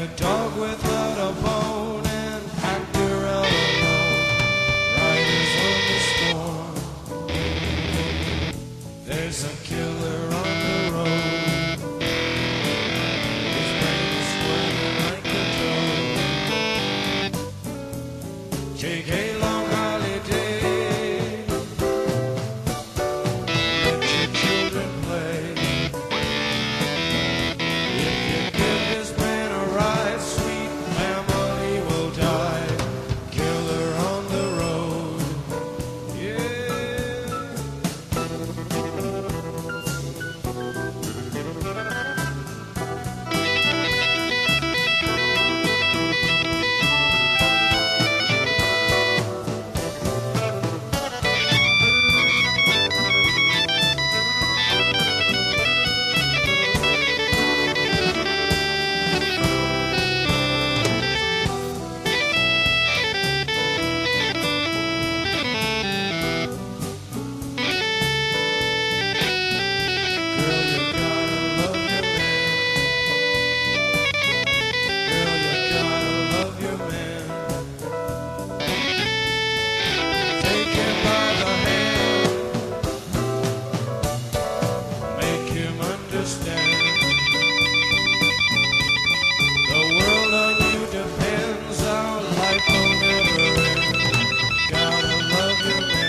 dog without a bone and actor out alone. Riders on the storm. There's a killer on the road. His brain is squirming like a toad. Take a long holiday. Let your children play. If you give this man a ride, sweet family will die. Killer on the road. Yeah. Girl, you gotta love your man. Girl, you gotta love your man. Take him by the hand. Make him understand. The world on you depends. Our life will never end. Gotta love your man.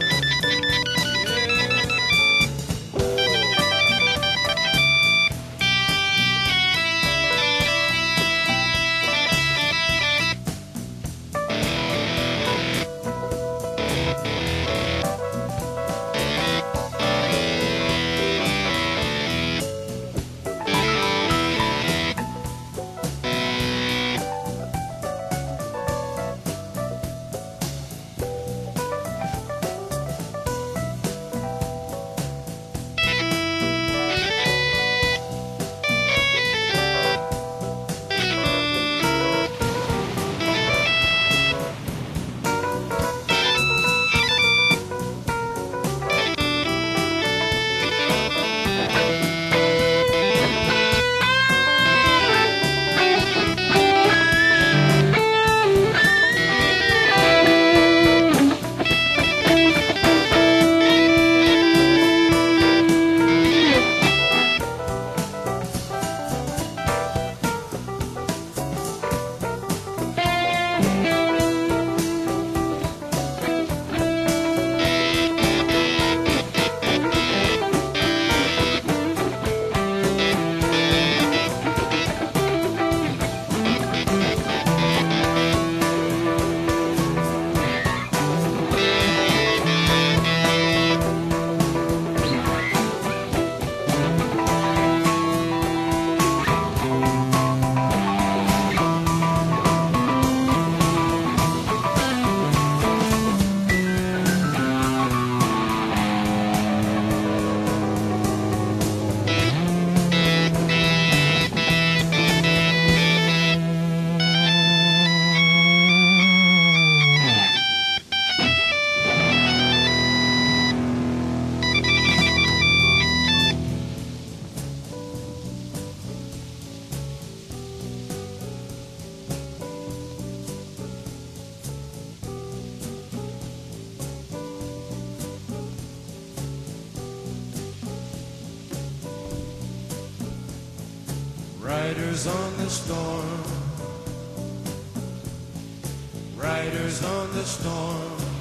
Riders on the storm. Riders on the storm.